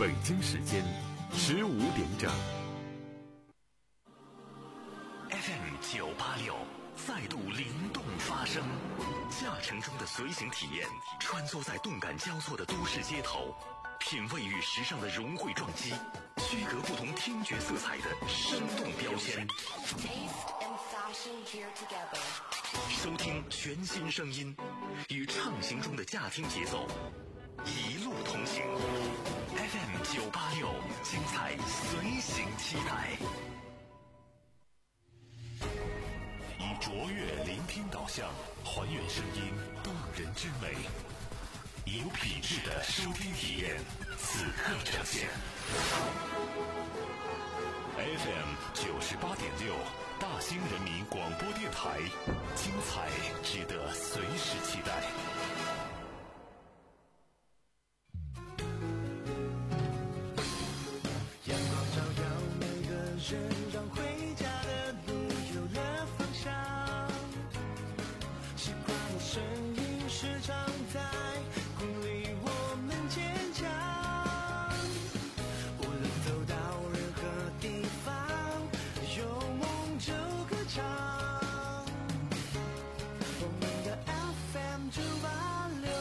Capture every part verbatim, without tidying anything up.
北京时间十五点整。 F M 九八六再度灵动发声，驾乘中的随行体验，穿梭在动感交错的都市街头，品味与时尚的融汇撞击，区隔不同听觉色彩的生动标签。收听全新声音，与畅行中的驾听节奏，一路同行。F M 九八六，精彩随行期待。以卓越聆听导向，还原声音动人之美，有品质的收听体验，此刻呈现。F M 九十八点六，大兴人民广播电台，精彩值得随时期待。 阳光照耀每个人，让回家的路有了方向。习惯的声音时常在鼓励我们坚强。无论走到任何地方，有梦就歌唱。我们的 F M 九八六。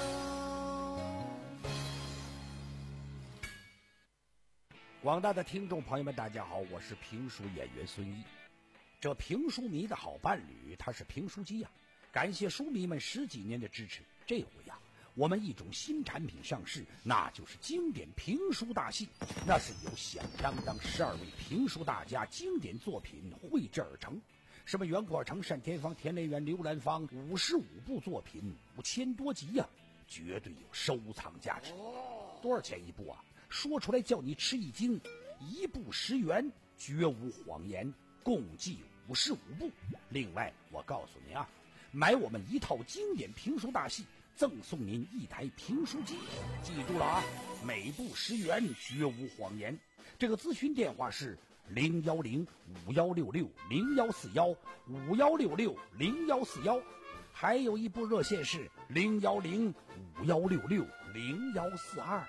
广大的听众朋友们，大家好，我是评书演员孙一。这评书迷的好伴侣，他是评书机呀、啊。感谢书迷们十几年的支持，这回呀、啊，我们一种新产品上市，那就是经典评书大戏。那是由响当当十二位评书大家经典作品绘制而成，什么袁阔成、单田芳、田连元、刘兰芳，五十五部作品，五千多集呀、啊，绝对有收藏价值。多少钱一部啊？说出来叫你吃一惊，一部十元，绝无谎言，共计五十五部。另外，我告诉您啊，买我们一套经典评书大戏，赠送您一台评书机。记住了啊，每部十元，绝无谎言。这个咨询电话是零幺零五幺六六零幺四幺五幺六六零幺四幺，还有一部热线是零幺零五幺六六零幺四二。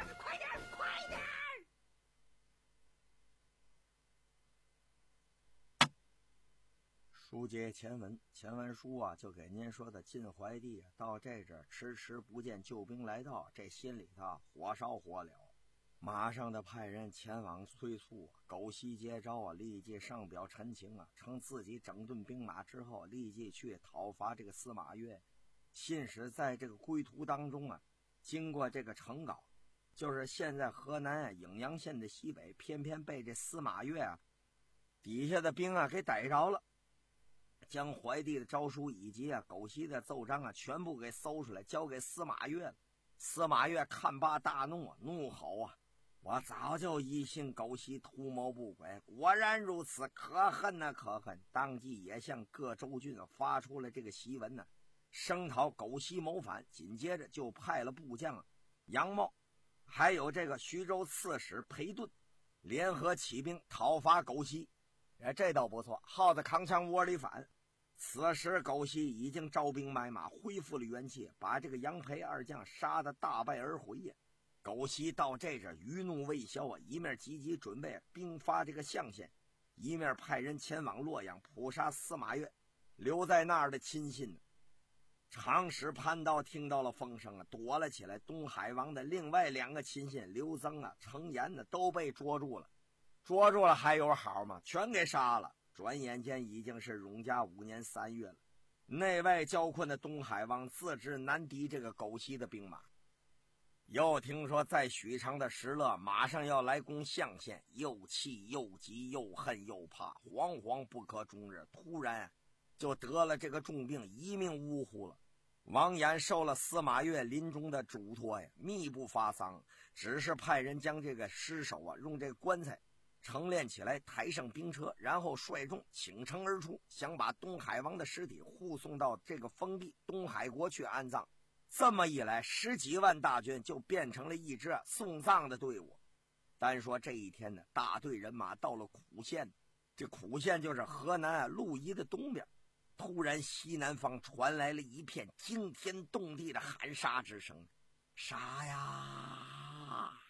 书接前文，前文书啊就给您说的晋怀帝啊到这阵儿迟迟不见救兵来到，这心里头火烧火燎，马上的派人前往催促啊，狗西接招啊，立即上表陈情啊，称自己整顿兵马之后，立即去讨伐这个司马越。信使在这个归途当中啊，经过这个成皋，就是现在河南啊颍阳县的西北，偏偏被这司马越啊底下的兵啊给逮着了。将怀帝的诏书以及啊狗西的奏章啊全部给搜出来，交给司马越了。司马越看罢大怒啊，怒吼啊！我早就疑心狗西图谋不轨，果然如此，可恨呐、啊、可恨！当即也向各州郡发出了这个檄文呢、啊，声讨狗西谋反。紧接着就派了部将杨茂，还有这个徐州刺史裴顿，联合起兵讨伐狗西。哎，这倒不错，耗子扛枪窝里反。此时狗西已经招兵买马，恢复了元气，把这个杨培二将杀得大败而回呀。狗西到这阵余怒未消啊，一面积极准备兵发这个象县，一面派人前往洛阳捕杀司马越。留在那儿的亲信呢，长史潘道听到了风声啊，躲了起来。东海王的另外两个亲信刘增啊、程延呢都被捉住了。捉住了还有好吗？全给杀了。转眼间已经是永嘉五年三月了，内外交困的东海王自知难敌这个狗西的兵马，又听说在许昌的石勒马上要来攻象县，又气又急又恨又怕，惶惶不可终日。突然就得了这个重病，一命呜呼了。王衍受了司马越临终的嘱托呀，密不发丧，只是派人将这个尸首啊用这个棺材承殓起来，抬上兵车，然后率众倾城而出，想把东海王的尸体护送到这个封地东海国去安葬。这么一来，十几万大军就变成了一支送葬的队伍。单说这一天呢，大队人马到了苦县，这苦县就是河南啊鹿邑的东边。突然西南方传来了一片惊天动地的喊杀之声，杀呀！一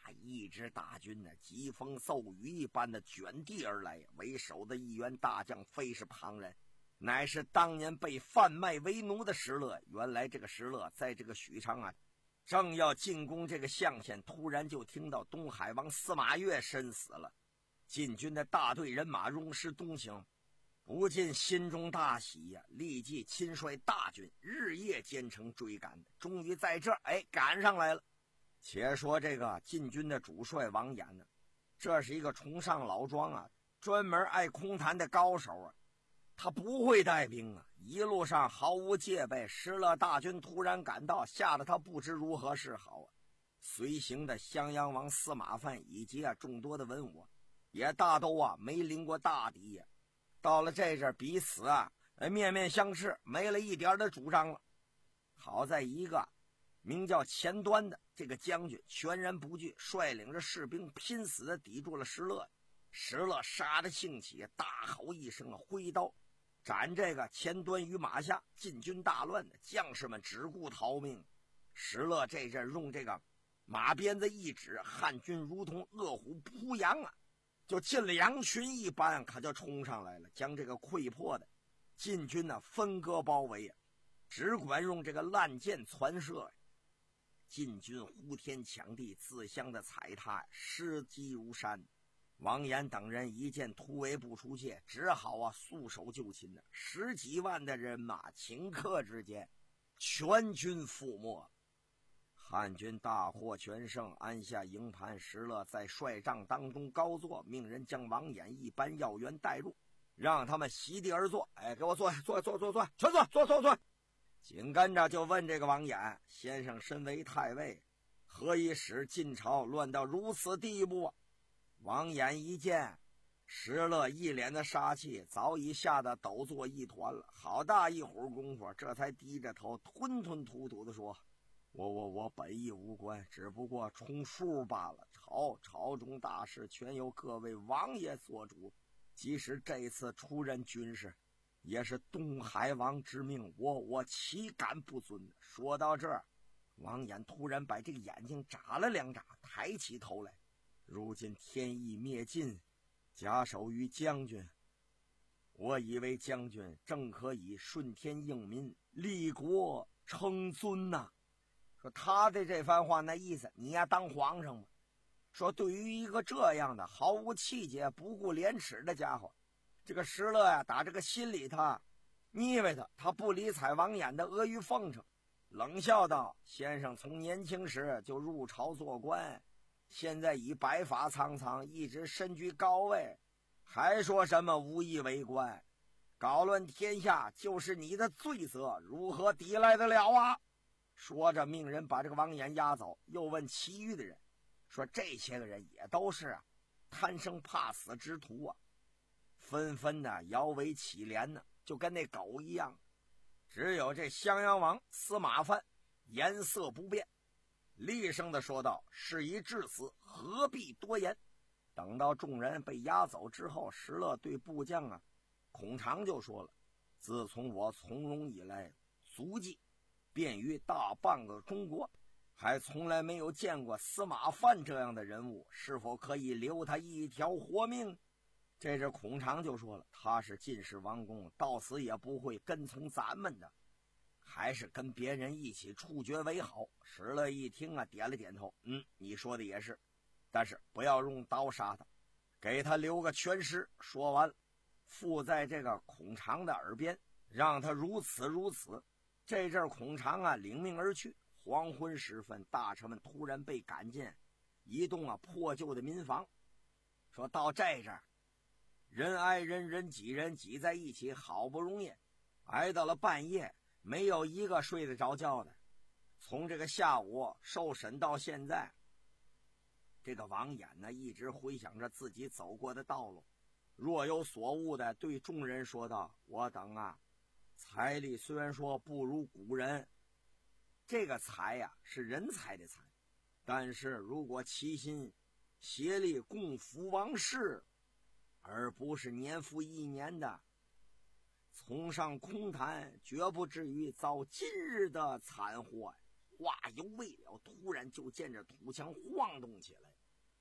一支大军呢，疾风骤雨一般的卷地而来。为首的一员大将非是旁人，乃是当年被贩卖为奴的石勒。原来这个石勒在这个许昌啊，正要进攻这个象县，突然就听到东海王司马越身死了，晋军的大队人马荣师东行，不禁心中大喜呀、啊，立即亲率大军日夜兼程追赶，终于在这儿哎赶上来了。且说这个晋军的主帅王衍呢，这是一个崇尚老庄啊，专门爱空谈的高手啊，他不会带兵啊，一路上毫无戒备。石勒大军突然赶到，吓得他不知如何是好啊。随行的襄阳王司马范以及啊众多的文武，也大都啊没临过大敌呀、啊。到了这阵彼此啊面面相视，没了一点的主张了。好在一个名叫钱端的这个将军全然不惧，率领着士兵拼死的抵住了石勒。石勒杀得兴起，大吼一声，挥刀斩这个钱端于马下。晋军大乱，将士们只顾逃命。石勒这阵用这个马鞭子一指，汉军如同饿虎扑羊啊，就进了羊群一般，可就冲上来了，将这个溃破的晋军呢分割包围啊，只管用这个烂箭传射。晋军呼天抢地，自相的踩踏，尸积如山。王衍等人一见突围不出界，只好啊束手就擒呢。十几万的人马顷刻之间全军覆没。汉军大获全胜，安下营盘。石勒在帅帐当中高坐，命人将王衍一班要员带入，让他们席地而坐。哎，给我坐坐坐坐坐，全坐坐坐坐。紧跟着就问这个王衍：先生身为太尉，何以使晋朝乱到如此地步啊？王衍一见石勒一脸的杀气，早已吓得抖作一团了。好大一会儿功夫，这才低着头吞吞吐吐地说：我我我本意无关，只不过充数罢了。朝朝中大事全由各位王爷做主，即使这次出任军事，也是东海王之命，我我岂敢不遵？说到这儿，王衍突然把这个眼睛眨了两眨，抬起头来。如今天意灭尽，假手于将军，我以为将军正可以顺天应民，立国称尊呐、啊。说他的这番话那意思，你呀当皇上吗？说对于一个这样的毫无气节、不顾廉耻的家伙，这个石勒呀，打这个心里他腻歪他，他不理睬王衍的阿谀奉承，冷笑道：先生从年轻时就入朝做官，现在已白发苍苍，一直身居高位，还说什么无意为官？搞乱天下就是你的罪责，如何抵赖得了啊？说着命人把这个王衍押走，又问其余的人说：这些个人也都是啊贪生怕死之徒啊，纷纷的摇尾乞怜呢，就跟那狗一样。只有这襄阳王司马范颜色不变，厉声的说道：事已至此，何必多言？等到众人被押走之后，石勒对部将啊孔常就说了：自从我从戎以来，足迹遍于大半个中国，还从来没有见过司马范这样的人物，是否可以留他一条活命？这只孔常就说了：他是晋士王公，到死也不会跟从咱们的，还是跟别人一起处决为好。石勒一听啊，点了点头，嗯，你说的也是，但是不要用刀杀他，给他留个全尸。说完附在这个孔常的耳边，让他如此如此。这阵孔常啊领命而去。黄昏时分，大臣们突然被赶进一栋啊破旧的民房，说到这阵人挨人，人挤人，挤在一起，好不容易挨到了半夜，没有一个睡得着觉的。从这个下午受审到现在，这个王衍呢一直回想着自己走过的道路，若有所悟的对众人说道：我等啊财力虽然说不如古人，这个财呀、啊、是人才的财，但是如果齐心协力共扶王室，而不是年复一年的从上空谈，绝不至于遭今日的惨祸。话犹未了，突然就见着土墙晃动起来，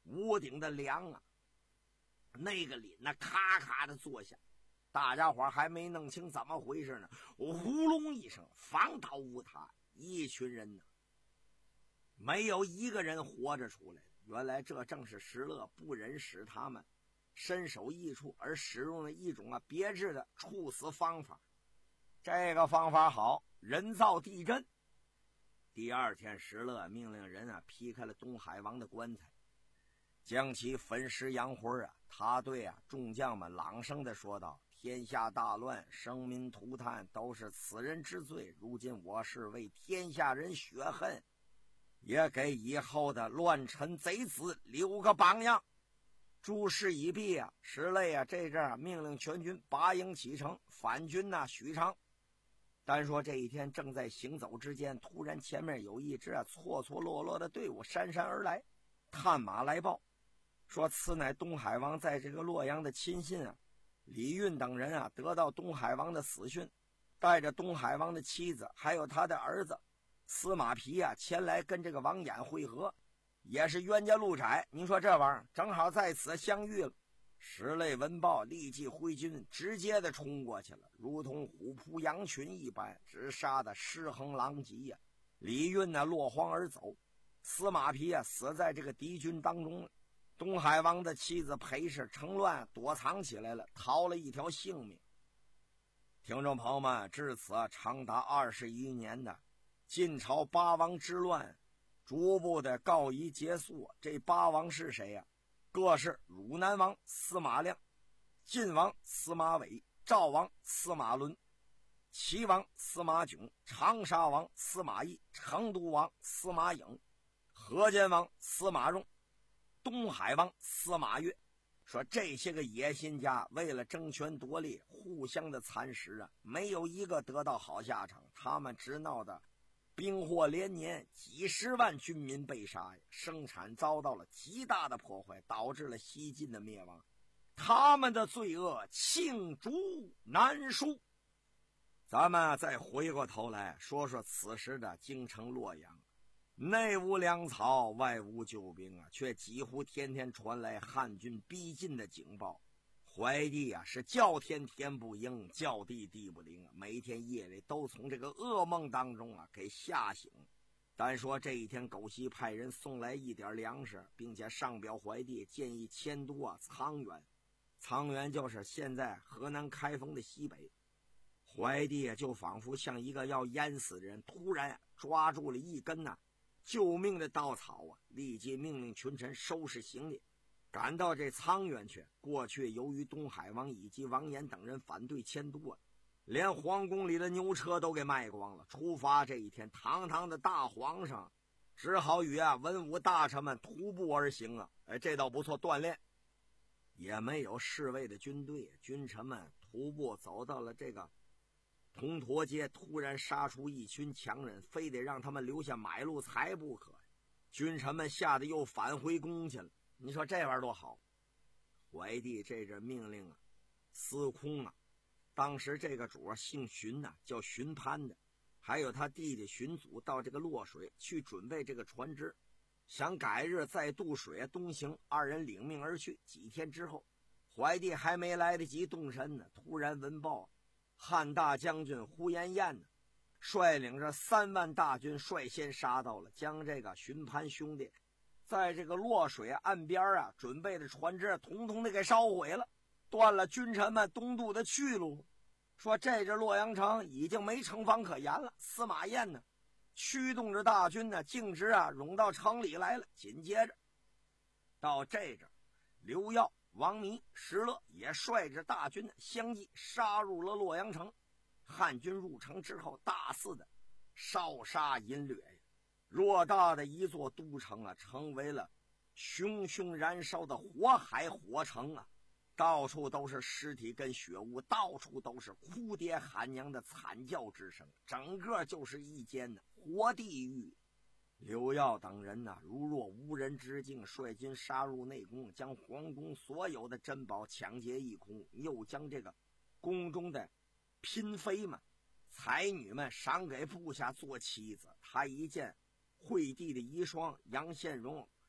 屋顶的梁啊，那个铃那咔咔的作响，大家伙还没弄清怎么回事呢，呼隆一声，房倒屋塌，一群人呢，没有一个人活着出来。原来这正是石勒不忍使他们身首异处，而使用了一种啊别致的处死方法。这个方法好，人造地震。第二天，石勒命令人啊劈开了东海王的棺材，将其分尸扬灰啊。他对啊众将们朗声的说道：“天下大乱，生民涂炭，都是此人之罪。如今我是为天下人雪恨，也给以后的乱臣贼子留个榜样。”诸事已毕啊，石勒啊这阵啊命令全军拔营启程，反军呐、啊、许昌。单说这一天正在行走之间，突然前面有一支啊错错落落的队伍姗姗而来，探马来报说此乃东海王在这个洛阳的亲信啊，李运等人啊得到东海王的死讯，带着东海王的妻子还有他的儿子司马丕啊前来跟这个王衍会合，也是冤家路窄，您说这玩意儿正好在此相遇了。石勒闻报，立即挥军直接的冲过去了，如同虎扑羊群一般，直杀的尸横狼藉呀、啊。李运呢落荒而走，司马丕啊死在这个敌军当中了。东海王的妻子裴氏乘乱躲藏起来了，逃了一条性命。听众朋友们，至此长达二十一年的晋朝八王之乱逐步的告一结束。这八王是谁呀、啊？各是汝南王司马亮、晋王司马伟、赵王司马伦、齐王司马囧、长沙王司马懿、成都王司马颖、河间王司马荣、东海王司马越。说这些个野心家为了争权夺利，互相的蚕食啊，没有一个得到好下场，他们直闹的兵祸连年，几十万军民被杀呀，生产遭到了极大的破坏，导致了西晋的灭亡。他们的罪恶罄竹难书。咱们再回过头来说说此时的京城洛阳，内无粮草，外无救兵啊，却几乎天天传来汉军逼近的警报。怀帝啊是叫天天不应，叫地地不灵啊，每天夜里都从这个噩梦当中啊给吓醒。单说这一天，狗西派人送来一点粮食，并且上表怀帝建议迁都啊沧源。沧源就是现在河南开封的西北。怀帝就仿佛像一个要淹死的人，突然抓住了一根呐、啊、救命的稻草啊，立即命令群臣收拾行李，赶到这沧源去。过去由于东海王以及王衍等人反对迁都啊，连皇宫里的牛车都给卖光了。出发这一天，堂堂的大皇上只好与啊文武大臣们徒步而行啊。哎，这倒不错，锻炼。也没有侍卫的军队，君臣们徒步走到了这个铜驼街，突然杀出一群强人，非得让他们留下买路财不可。君臣们吓得又返回宫去了。你说这玩意儿多好。怀帝这阵命令啊，司空啊，当时这个主姓荀呐、啊，叫荀潘的，还有他弟弟荀祖到这个洛水去准备这个船只，想改日再渡水东行。二人领命而去。几天之后，怀帝还没来得及动身呢，突然闻报，汉大将军呼延彦呢率领着三万大军率先杀到了，将这个荀潘兄弟在这个洛水岸边啊准备的船只统统的给烧毁了，断了君臣们东渡的去路。说这这洛阳城已经没城防可言了。司马彦呢驱动着大军呢径直啊涌到城里来了。紧接着到这阵，刘耀、王弥、石勒也率着大军相继杀入了洛阳城。汉军入城之后，大肆的烧杀淫掠，偌大的一座都城啊，成为了熊熊燃烧的火海火城啊！到处都是尸体跟血污，到处都是哭爹喊娘的惨叫之声，整个就是一间的活地狱。刘耀等人呢，如若无人之境，率军杀入内宫，将皇宫所有的珍宝抢劫一空，又将这个宫中的嫔妃们、才女们赏给部下做妻子。他一见惠帝的遗孀杨宪荣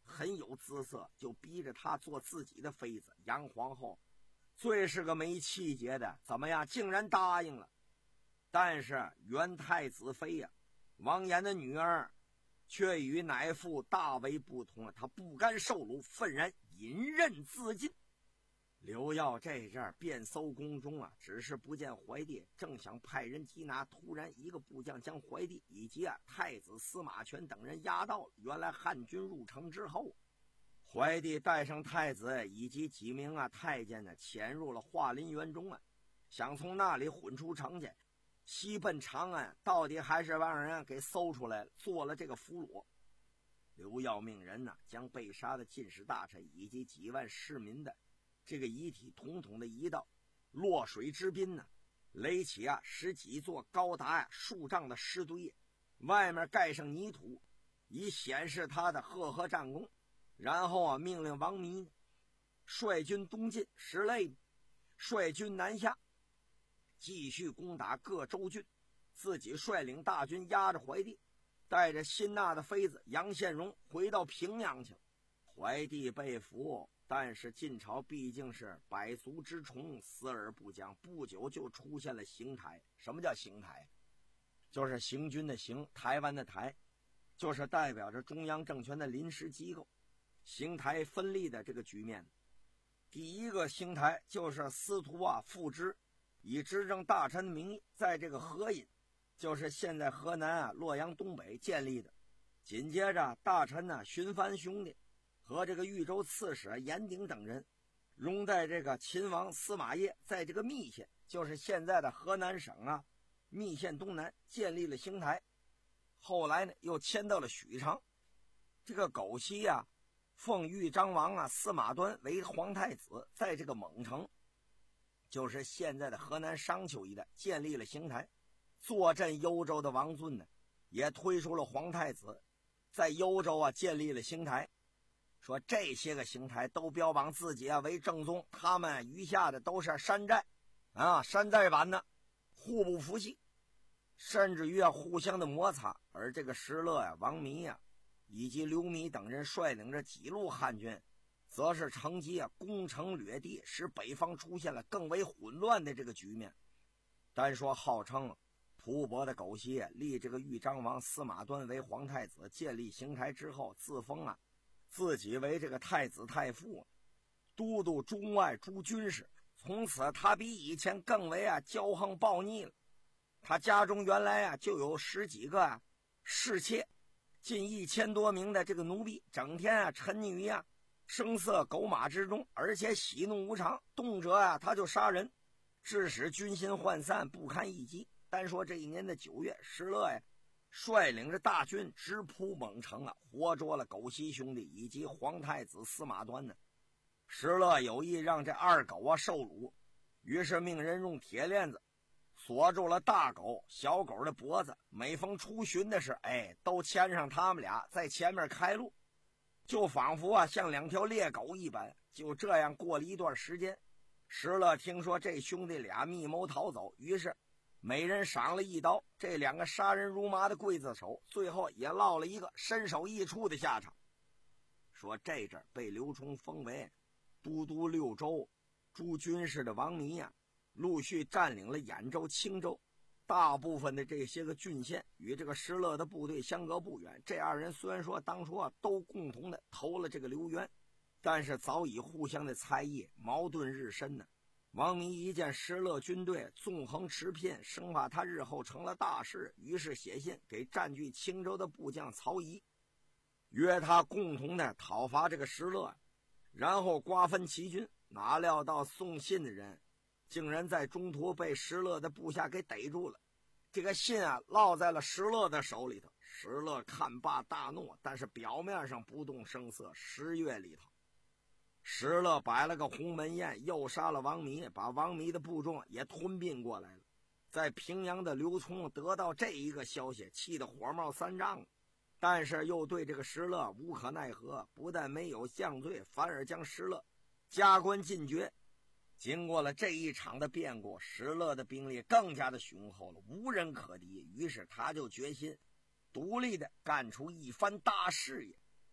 很有姿色，就逼着他做自己的妃子。杨皇后最是个没气节的，怎么样，竟然答应了。但是元太子妃呀、啊，王延的女儿却与乃父大为不同，他不甘受辱，愤然引刃自尽。刘耀这阵儿遍搜宫中啊，只是不见怀帝，正想派人缉拿，突然一个部将将怀帝以及啊太子司马权等人押到了。原来汉军入城之后，怀帝带上太子以及几名啊太监呢，潜入了华林园中啊，想从那里混出城去，西奔长安，到底还是让人给搜出来了，做了这个俘虏。刘耀命人呢、啊，将被杀的进士大臣以及几万市民的这个遗体统统的移到洛水之滨呢，垒起啊十几座高达呀、啊、数丈的石堆，外面盖上泥土，以显示他的赫赫战功。然后啊，命令王弥率军东进，石类率军南下，继续攻打各州郡，自己率领大军压着怀帝，带着辛纳的妃子杨宪荣回到平阳去了。怀帝被俘，但是晋朝毕竟是百足之虫，死而不僵，不久就出现了行台。什么叫行台？就是行军的行，台湾的台，就是代表着中央政权的临时机构。行台分立的这个局面，第一个行台就是司徒啊傅之以执政大臣的名义，在这个河隐，就是现在河南啊洛阳东北建立的。紧接着大臣呢、啊、荀藩兄弟和这个豫州刺史严鼎等人，容在这个秦王司马业在这个密县，就是现在的河南省啊密县东南建立了行台。后来呢又迁到了许昌。这个狗西啊奉豫章王啊司马端为皇太子，在这个蒙城，就是现在的河南商丘一带建立了行台。坐镇幽州的王尊呢也推出了皇太子，在幽州啊建立了行台，说这些个行台都标榜自己啊为正宗，他们余下的都是山寨啊山寨版的，互不服气，甚至于要互相的摩擦。而这个石勒呀、啊、王弥呀、啊以及刘弥等人率领着几路汉军，则是乘机啊攻城掠地，使北方出现了更为混乱的这个局面。单说号称吐蕃的狗西立这个豫章王司马端为皇太子，建立行台之后，自封啊自己为这个太子太傅，都督中外诸军事。从此他比以前更为啊骄横暴逆了。他家中原来啊就有十几个啊侍妾，近一千多名的这个奴婢，整天啊沉溺于啊声色狗马之中，而且喜怒无常，动辄啊他就杀人，致使军心涣散，不堪一击。单说这一年的九月，石勒呀率领着大军直扑蒙城啊，活捉了狗西兄弟以及皇太子司马端呢。石勒有意让这二狗啊受辱，于是命人用铁链子锁住了大狗小狗的脖子，每逢出巡的时哎都牵上他们俩在前面开路，就仿佛啊像两条猎狗一般。就这样过了一段时间，石勒听说这兄弟俩密谋逃走，于是每人赏了一刀，这两个杀人如麻的刽子手最后也落了一个身首异处的下场。说这阵被刘冲封为都督六州诸军事的王弥呀、啊陆续占领了兖州、青州，大部分的这些个郡县与这个石勒的部队相隔不远。这二人虽然说当初啊都共同的投了这个刘渊，但是早已互相的猜疑，矛盾日深呢。王弥一见石勒军队纵横驰骗，生怕他日后成了大事，于是写信给占据青州的部将曹仪，约他共同的讨伐这个石勒，然后瓜分齐军。哪料到送信的人竟然在中途被石勒的部下给逮住了，这个信啊落在了石勒的手里头。石勒看罢大怒，但是表面上不动声色。十月里头，石勒摆了个鸿门宴，又杀了王弥，把王弥的部众也吞并过来了。在平阳的刘聪得到这一个消息，气得火冒三丈，但是又对这个石勒无可奈何，不但没有降罪，反而将石勒加官进爵。经过了这一场的变故，石勒的兵力更加的雄厚了，无人可敌。于是他就决心独立的干出一番大事业。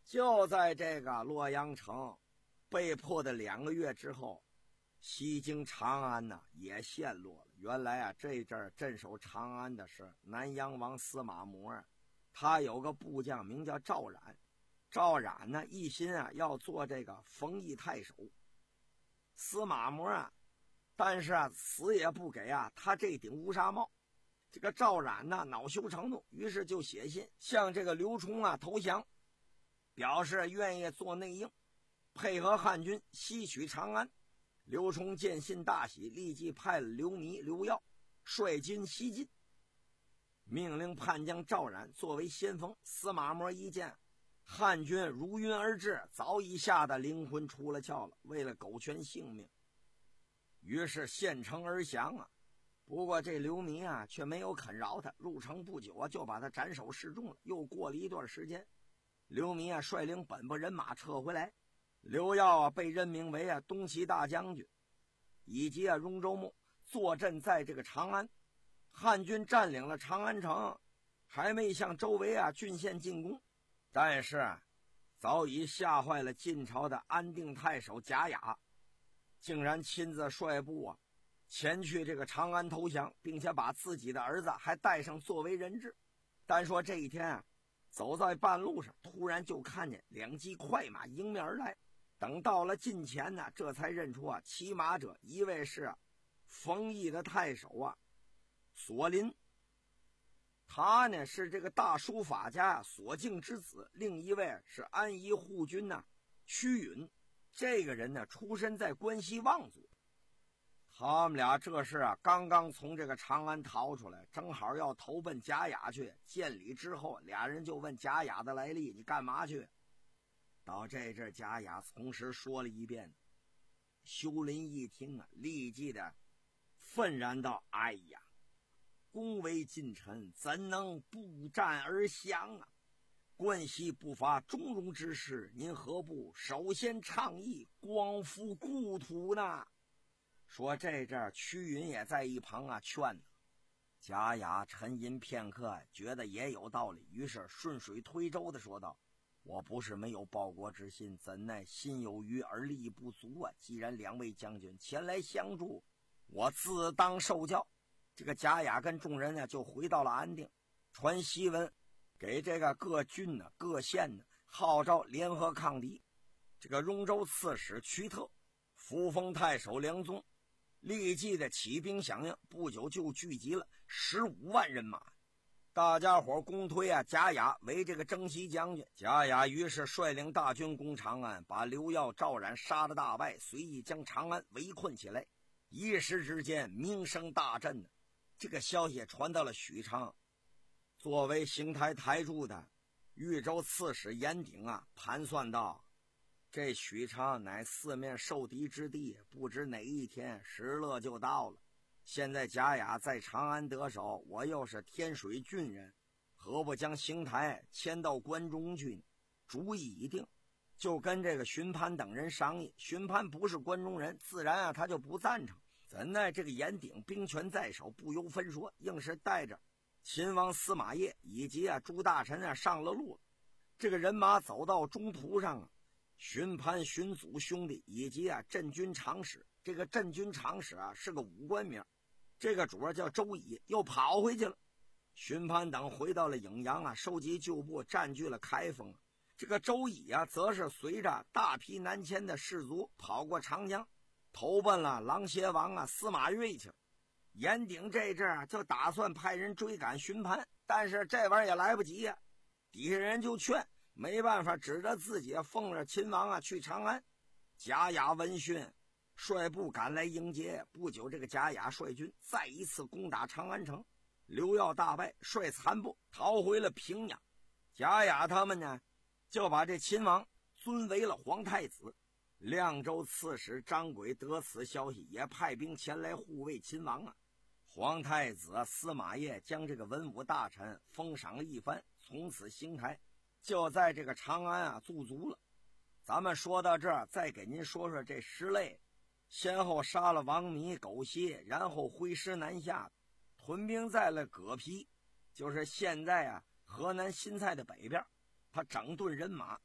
就在这个洛阳城被迫的两个月之后，西京长安呢也陷落了。原来啊，这阵儿镇守长安的是南阳王司马模啊，他有个部将名叫赵冉。赵冉呢一心啊要做这个冯异太守，司马模啊，但是啊死也不给啊他这顶乌纱帽。这个赵冉呢恼羞成怒，于是就写信向这个刘琮啊投降，表示愿意做内应，配合汉军西取长安。刘琮见信大喜，立即派了刘弥、刘耀率军西进，命令叛将赵冉作为先锋。司马模一见汉军如云而至，早已吓得灵魂出了窍了，为了苟全性命，于是献城而降啊。不过这刘弥啊却没有肯饶他，入城不久啊就把他斩首示众了。又过了一段时间，刘弥啊率领本部人马撤回来，刘耀啊被任命为啊东齐大将军，以及啊荣州牧坐镇在这个长安。汉军占领了长安城，还没向周围啊郡县进攻，但是啊早已吓坏了晋朝的安定太守贾雅，竟然亲自率部啊前去这个长安投降，并且把自己的儿子还带上作为人质。单说这一天啊，走在半路上，突然就看见两骑快马迎面而来。等到了近前呢，这才认出啊，骑马者一位是啊冯异的太守啊索林，他呢是这个大书法家索敬之子；另一位是安宜护军呐、啊、屈允，这个人呢出身在关西望族。他们俩这是啊刚刚从这个长安逃出来，正好要投奔贾雅去。见礼之后，俩人就问贾雅的来历，你干嘛去？到这阵贾雅从实说了一遍。修林一听啊，立即的愤然道：哎呀，恭为近臣，怎能不战而降啊？关西不乏中庸之士，您何不首先倡议光复故土呢？说这阵屈允也在一旁啊劝呢。贾雅沉吟片刻，觉得也有道理，于是顺水推舟的说道：我不是没有报国之心，怎奈心有余而力不足啊！既然两位将军前来相助，我自当受教。这个贾雅跟众人呢就回到了安定，传檄文给这个各郡呢、各县呢号召联合抗敌。这个荣州刺史瞿特、扶风太守梁宗立即的起兵响应，不久就聚集了十五万人马。大家伙公推啊贾雅为这个征西将军。贾雅于是率领大军攻长安，把刘耀、赵冉杀得大败，随意将长安围困起来。一时之间名声大振呢。这个消息传到了许昌，作为邢台台柱的豫州刺史严鼎啊盘算道：这许昌乃四面受敌之地，不知哪一天石勒就到了。现在贾雅在长安得手，我又是天水郡人，何不将邢台迁到关中去呢？主意已定，就跟这个荀潘等人商议。荀潘不是关中人，自然啊他就不赞成。怎奈这个严鼎兵权在手，不由分说，硬是带着秦王司马业以及啊诸大臣啊上了路了。这个人马走到中途上啊，荀潘、荀祖兄弟以及啊镇军长史，这个镇军长史啊是个武官名，这个主儿叫周乙，又跑回去了。荀潘等回到了颍阳啊，收集旧部，占据了开封。这个周乙啊，则是随着大批南迁的士卒跑过长江，投奔了琅邪王啊司马睿去了。严鼎这阵啊就打算派人追赶荀潘，但是这玩意儿也来不及呀、啊。底下人就劝，没办法，指着自己奉了秦王啊去长安。贾雅闻讯，率部赶来迎接。不久，这个贾雅率军再一次攻打长安城，刘耀大败，率残部逃回了平阳。贾雅他们呢，就把这秦王尊为了皇太子。凉州刺史张轨得此消息，也派兵前来护卫秦王啊。皇太子司马业将这个文武大臣封赏了一番，从此邢台就在这个长安啊驻足了。咱们说到这儿，再给您说说这石勒先后杀了王弥、狗歇，然后挥师南下，屯兵在了葛皮，就是现在啊河南新蔡的北边。他整顿人马，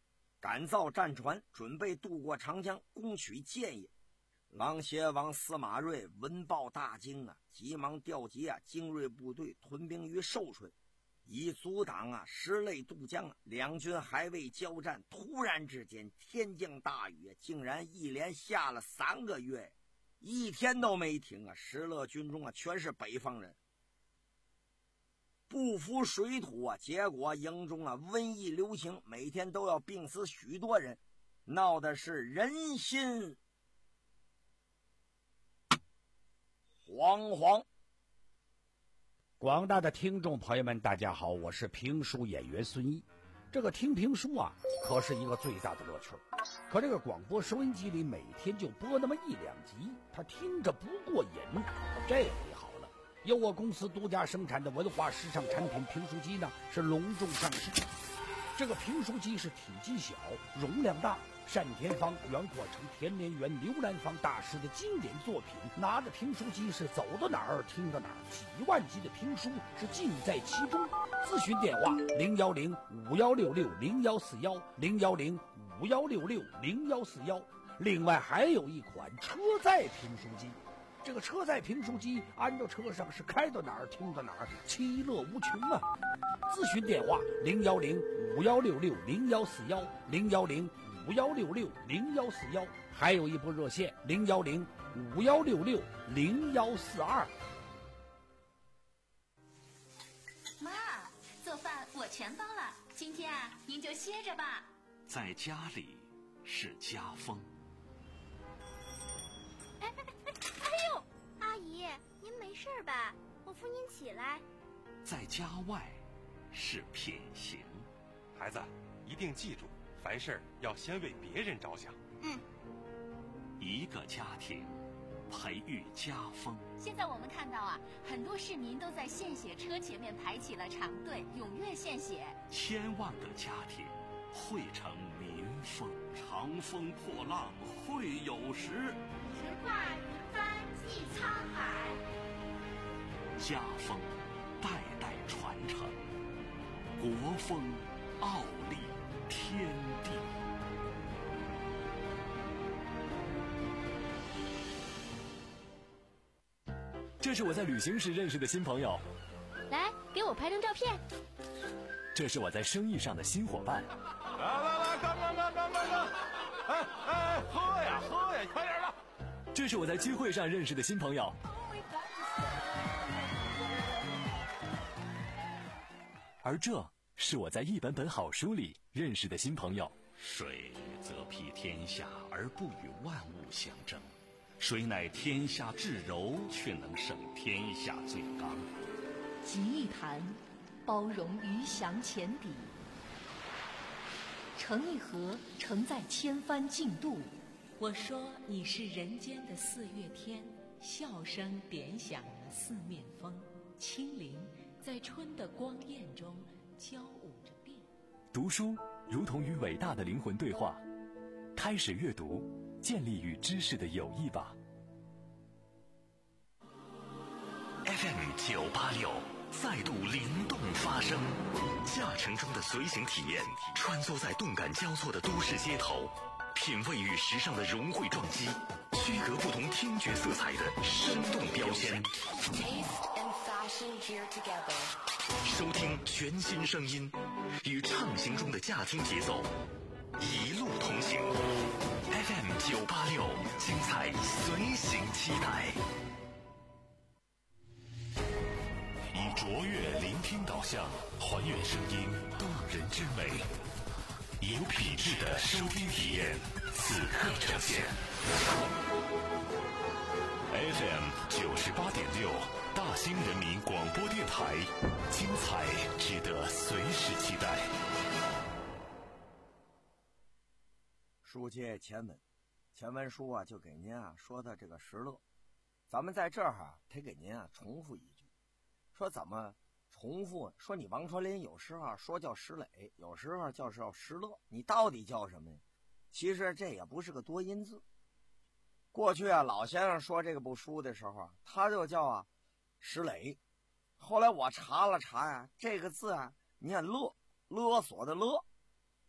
赶造战船，准备渡过长江，攻取建业。琅邪王司马睿闻报大惊啊，急忙调集啊精锐部队屯兵于寿春，以阻挡啊石类渡江啊。两军还未交战，突然之间天降大雨，竟然一连下了三个月，一天都没停啊！石勒军中啊全是北方人，不服水土啊，结果营中啊瘟疫流行，每天都要病死许多人，闹的是人心惶惶。 广大的听众朋友们，大家好，我是评书演员孙一。这个听评书啊，可是一个最大的乐趣。可这个广播收音机里每天就播那么一两集，他听着不过瘾。这回好了，由我公司独家生产的文化时尚产品评书机呢，是隆重上市。这个评书机是体积小，容量大，单田芳、袁阔成、田连元、刘兰芳大师的经典作品，拿着评书机是走到哪儿听到哪儿，几万集的评书是尽在其中。咨询电话零幺零五幺六六零幺四幺零幺零五幺六六零幺四幺。另外还有一款车载评书机，这个车载评书机安到车上是开到哪儿听到哪儿，其乐无穷啊！咨询电话零幺零五幺六六零幺四幺零幺零五幺六六零幺四幺，还有一部热线零幺零五幺六六零幺四二。 妈，做饭我全包了，今天啊，您就歇着吧。 在家里是家风。 哎哎哎！哎呦，阿姨，您没事吧？我扶您起来。 在家外是品行。 孩子，一定记住，凡事要先为别人着想。 嗯。 一个家庭培育家风。 现在我们看到啊，很多市民都在献血车前面排起了长队，踊跃献血。 千万个家庭汇成民风。长风破浪会有时， 直挂云帆济沧海。 家风代代传承，国风傲立天地。 这是我在旅行时认识的新朋友， 来给我拍张照片。 这是我在生意上的新伙伴。 来来来，干干干干干干！哎哎，喝呀喝呀，快点的！ 这是我在聚会上认识的新朋友。而这是我在一本本好书里认识的新朋友。 水则披天下而不与万物相争，水乃天下至柔，却能胜天下最刚。 集一坛，包容鱼翔浅底；盛一盒，盛在千帆竞渡。 我说你是人间的四月天，笑声点响了四面风，清灵在春的光艳中交舞着变。 读书如同与伟大的灵魂对话，开始阅读，建立与知识的友谊吧。 F M 九八六再度灵动发声，驾乘中的随行体验，穿梭在动感交错的都市街头，品味与时尚的融汇撞击，区隔不同听觉色彩的生动标签。收听全新声音，与畅行中的驾听节奏，一路同行。F M 九八六，精彩随行期待。以卓越聆听导向，还原声音动人之美，有品质的收听体验，此刻呈现。F M 九十八点六，大兴人民广播电台，精彩值得随时期待。 书接前文，前文书啊就给您啊说的这个石勒，咱们在这儿啊得给您啊重复一句，说怎么重复？说你王传林有时候说叫石磊，有时候叫叫石勒，你到底叫什么呀？其实这也不是个多音字。过去啊，老先生说这个部书的时候啊，他就叫啊石磊。后来我查了查呀、啊，这个字啊，你看勒勒索的勒，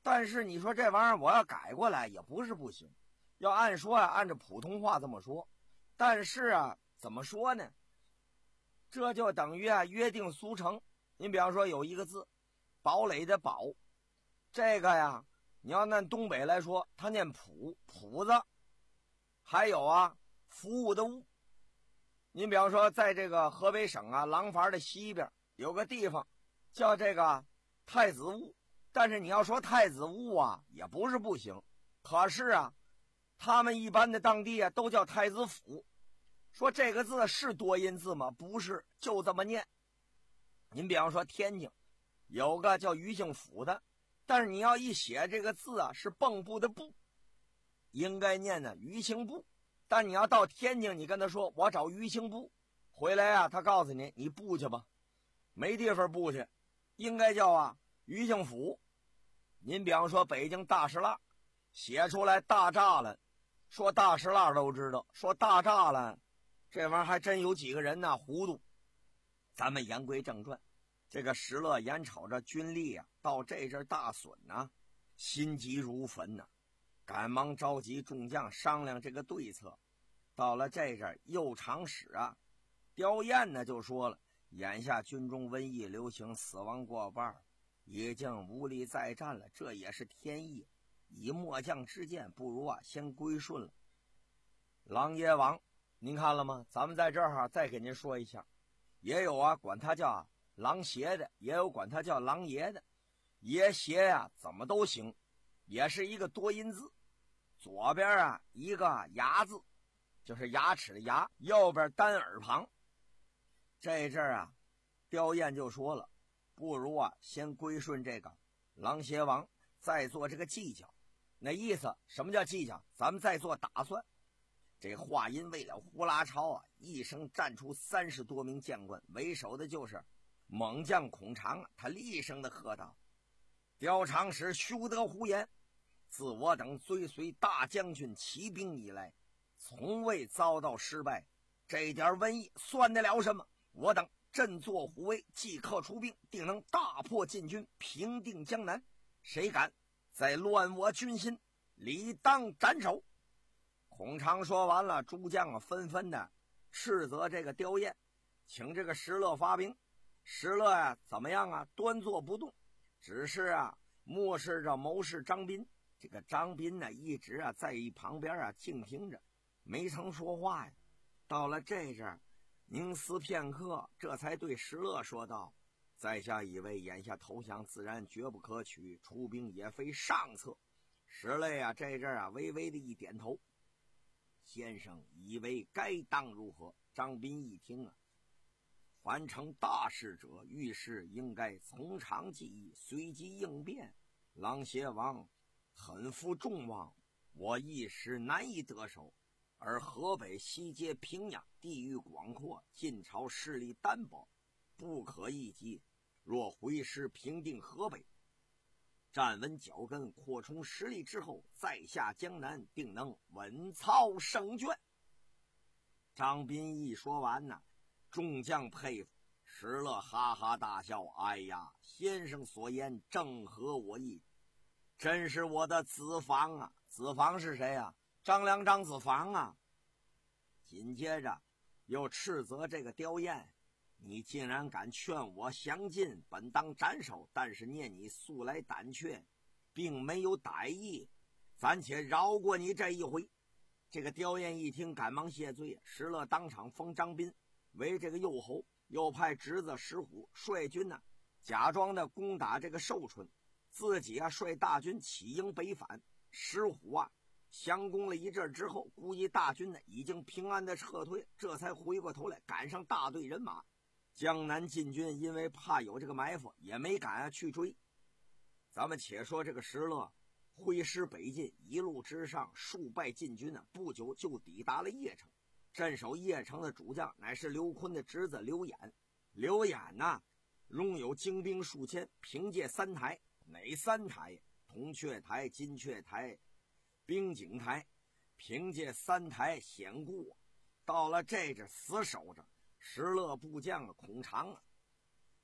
但是你说这玩意儿我要改过来也不是不行，要按说啊，按照普通话这么说。但是啊，怎么说呢？这就等于啊约定俗成。您比方说有一个字，堡垒的堡，这个呀，你要按东北来说，它念铺铺子。还有啊，服务的务。您比方说，在这个河北省啊廊坊的西边有个地方叫这个太子坞，但是你要说太子坞啊，也不是不行。可是啊，他们一般的当地啊都叫太子府。说这个字是多音字吗？不是，就这么念。您比方说天津有个叫余兴府的，但是你要一写这个字啊，是蚌埠的埠，应该念呢余兴埠。但你要到天津，你跟他说我找余兴埠，回来啊，他告诉你你布去吧，没地方布去，应该叫啊余兴府。您比方说北京大石栏，写出来大栅栏，说大石栏都知道，说大栅栏这玩意儿还真有几个人呢糊涂。咱们言归正传，这个石勒眼瞅着军力啊到这阵大损啊，心急如焚呐、啊，赶忙召集众将商量这个对策。到了这阵右长史啊刁彦呢就说了，眼下军中瘟疫流行，死亡过半，已经无力再战了，这也是天意。以末将之见，不如啊先归顺了。狼爷王您看了吗？咱们在这儿、啊、再给您说一下，也有啊管他叫狼邪的，也有管他叫狼爷的。爷邪呀、啊、怎么都行，也是一个多音字。左边啊一个牙字，就是牙齿的牙，右边单耳旁。这阵儿啊刁彦就说了，不如啊先归顺这个狼邪王，再做这个计较。那意思什么叫计较？咱们再做打算。这话音未了，呼啦超啊一声站出三十多名将官，为首的就是猛将孔常啊，他厉声的喝道：刁长史休得胡言！自我等追随大将军起兵以来，从未遭到失败，这点瘟疫算得了什么？我等振作虎威，即刻出兵，定能大破晋军，平定江南。谁敢再乱我军心，理当斩首！孔常说完了，诸将啊纷纷的斥责这个刁彦，请这个石勒发兵。石勒啊怎么样啊？端坐不动，只是啊漠视着谋士张斌。这个张斌呢一直啊在一旁边啊静听着，没曾说话呀。到了这阵凝思片刻，这才对石勒说道：在下以为眼下投降自然绝不可取，出兵也非上策。石勒啊这阵啊微微的一点头，先生以为该当如何？张斌一听啊，凡成大事者，遇事应该从长计议，随机应变。狼邪王很负众望，我一时难以得手。而河北西接平阳，地域广阔，晋朝势力单薄，不可一击。若回师平定河北，站稳脚跟，扩充实力之后，再下江南，定能稳操胜券。张斌一说完呢，众将佩服。石勒哈哈大笑：哎呀，先生所言正合我意，真是我的子房啊！子房是谁啊？张良张子房啊！紧接着又斥责这个刁彦：你竟然敢劝我降晋，本当斩首，但是念你素来胆怯，并没有歹意，暂且饶过你这一回。这个刁彦一听，赶忙谢罪。石勒当场封张斌为这个右侯，又派侄子石虎率军呢、啊，假装的攻打这个寿春，自己啊率大军起营北返。石虎啊相攻了一阵之后，估计大军呢已经平安的撤退，这才回过头来赶上大队人马。江南晋军因为怕有这个埋伏，也没敢啊去追。咱们且说这个石勒挥师北进，一路之上数败晋军呢，不久就抵达了邺城。镇守邺城的主将乃是刘琨的侄子刘演。刘演呢、啊、拥有精兵数千，凭借三台，哪三台？铜雀台、金雀台、兵警台，凭借三台险固，到了这阵死守着。石勒部将孔常啊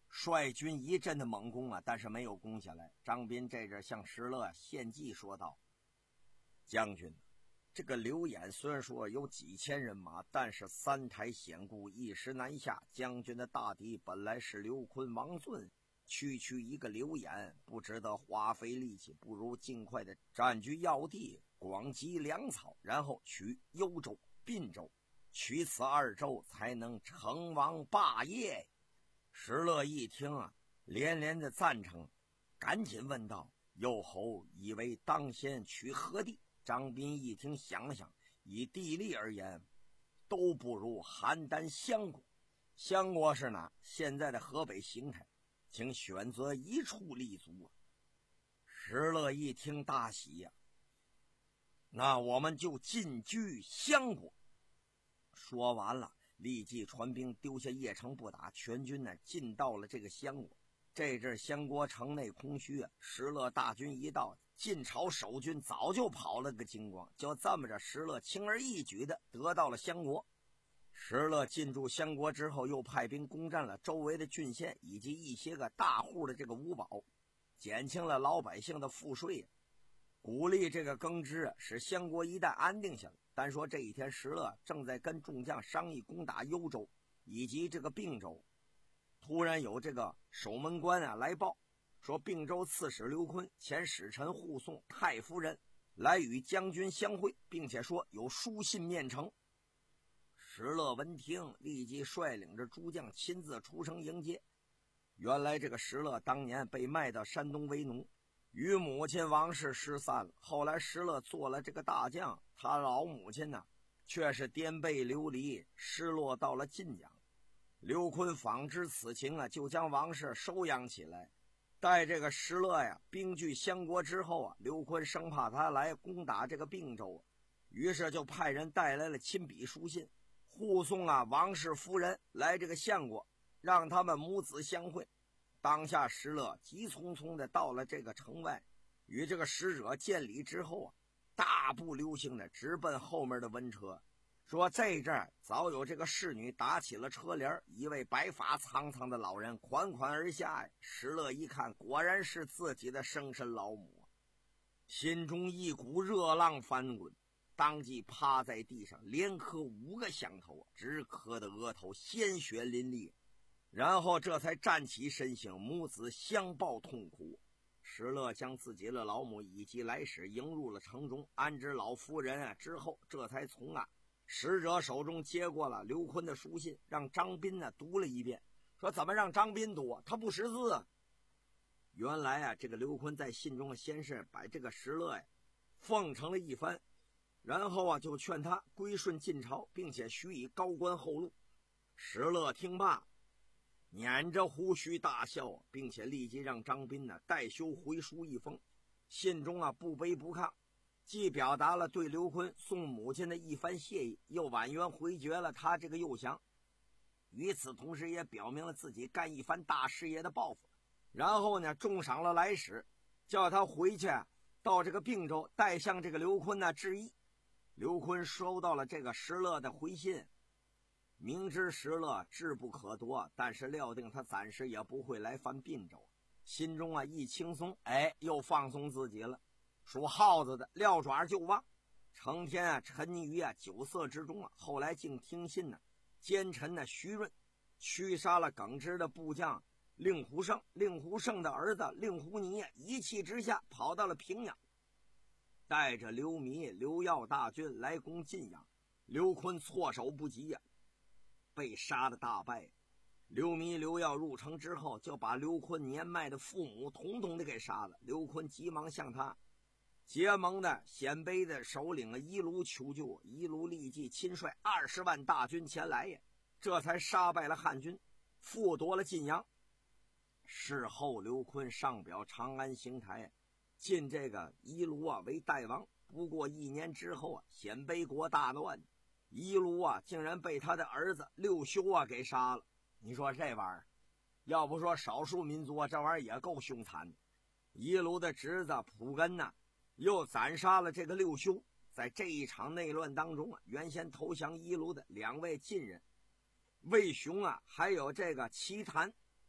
率军一阵的猛攻啊，但是没有攻下来。张斌这阵向石勒献计说道：将军，这个刘演虽然说有几千人马，但是三台险固，一时难下。将军的大敌本来是刘坤、王顺，区区一个刘演，不值得花费力气，不如尽快的占据要地，广积粮草，然后取幽州、并州，取此二州，才能成王霸业。石勒一听啊，连连的赞成，赶紧问道：右侯以为当先取何地？张斌一听，想了想，以地利而言，都不如邯郸相国。相国是哪？现在的河北邢台，请选择一处立足啊。石勒一听大喜呀、啊，那我们就进居相国。说完了，立即传兵丢下邺城不打，全军呢进到了这个相国。这阵相国城内空虚啊，石勒大军一到，晋朝守军早就跑了个精光，就这么着，石勒轻而易举的得到了相国。石勒进驻相国之后，又派兵攻占了周围的郡县以及一些个大户的这个五保，减轻了老百姓的赋税，鼓励这个耕织，使相国一旦安定下来。单说这一天，石勒正在跟众将商议攻打幽州以及这个并州，突然有这个守门官啊来报，说并州刺史刘坤遣使臣护送太夫人来与将军相会，并且说有书信面呈。石勒闻听，立即率领着诸将亲自出城迎接。原来这个石勒当年被卖到山东为奴，与母亲王氏失散了。后来石勒做了这个大将，他老母亲呢却是颠沛流离，失落到了晋江。刘坤仿知此情啊，就将王氏收养起来。待这个石勒呀兵据相国之后啊，刘坤生怕他来攻打这个并州啊，于是就派人带来了亲笔书信，护送啊王氏夫人来这个相国，让他们母子相会。当下石勒急匆匆的到了这个城外，与这个使者见礼之后啊，大步流星的直奔后面的文车，说这阵儿早有这个侍女打起了车帘，一位白发苍苍的老人款款而下。石勒一看，果然是自己的生身老母，心中一股热浪翻滚，当即趴在地上连磕五个响头，直磕的额头鲜血淋漓，然后这才站起身形，母子相抱痛哭。石勒将自己的老母以及来使迎入了城中，安置老夫人啊之后，这才从啊使者手中接过了刘坤的书信，让张斌呢读了一遍，说怎么让张斌读？他不识字啊。原来啊，这个刘坤在信中先是把这个石勒呀奉承了一番，然后啊就劝他归顺晋朝，并且许以高官厚禄。石勒听罢，捻着胡须大笑，并且立即让张斌呢代修回书一封。信中啊不卑不亢，既表达了对刘坤送母亲的一番谢意，又婉约回绝了他这个诱降，与此同时也表明了自己干一番大事业的抱负。然后呢重赏了来使，叫他回去到这个并州代向这个刘坤呢致意。刘坤收到了这个石勒的回信，明知石勒志不可夺，但是料定他暂时也不会来犯并州，心中啊一轻松，哎，又放松自己了。属耗子的撂爪就忘，成天啊沉溺于啊酒色之中啊。后来竟听信呢奸臣呢徐润驱杀了耿直的部将令狐胜，令狐胜的儿子令狐尼一气之下跑到了平阳，带着刘弥、刘耀大军来攻晋阳。刘坤措手不及呀、啊，被杀的大败。刘弥、刘耀入城之后，就把刘坤年迈的父母统统的给杀了。刘坤急忙向他结盟的鲜卑的首领伊卢求救，伊卢立即亲率二十万大军前来呀，这才杀败了汉军，复夺了晋阳。事后刘坤上表长安邢台，晋这个伊卢啊为代王。不过一年之后啊，鲜卑国大乱，伊卢啊竟然被他的儿子六修啊给杀了。你说这玩意儿，要不说少数民族啊，这玩意儿也够凶残的。伊卢的侄子普根呢、啊，又斩杀了这个六修。在这一场内乱当中啊，原先投降伊卢的两位晋人魏雄啊，还有这个齐谭，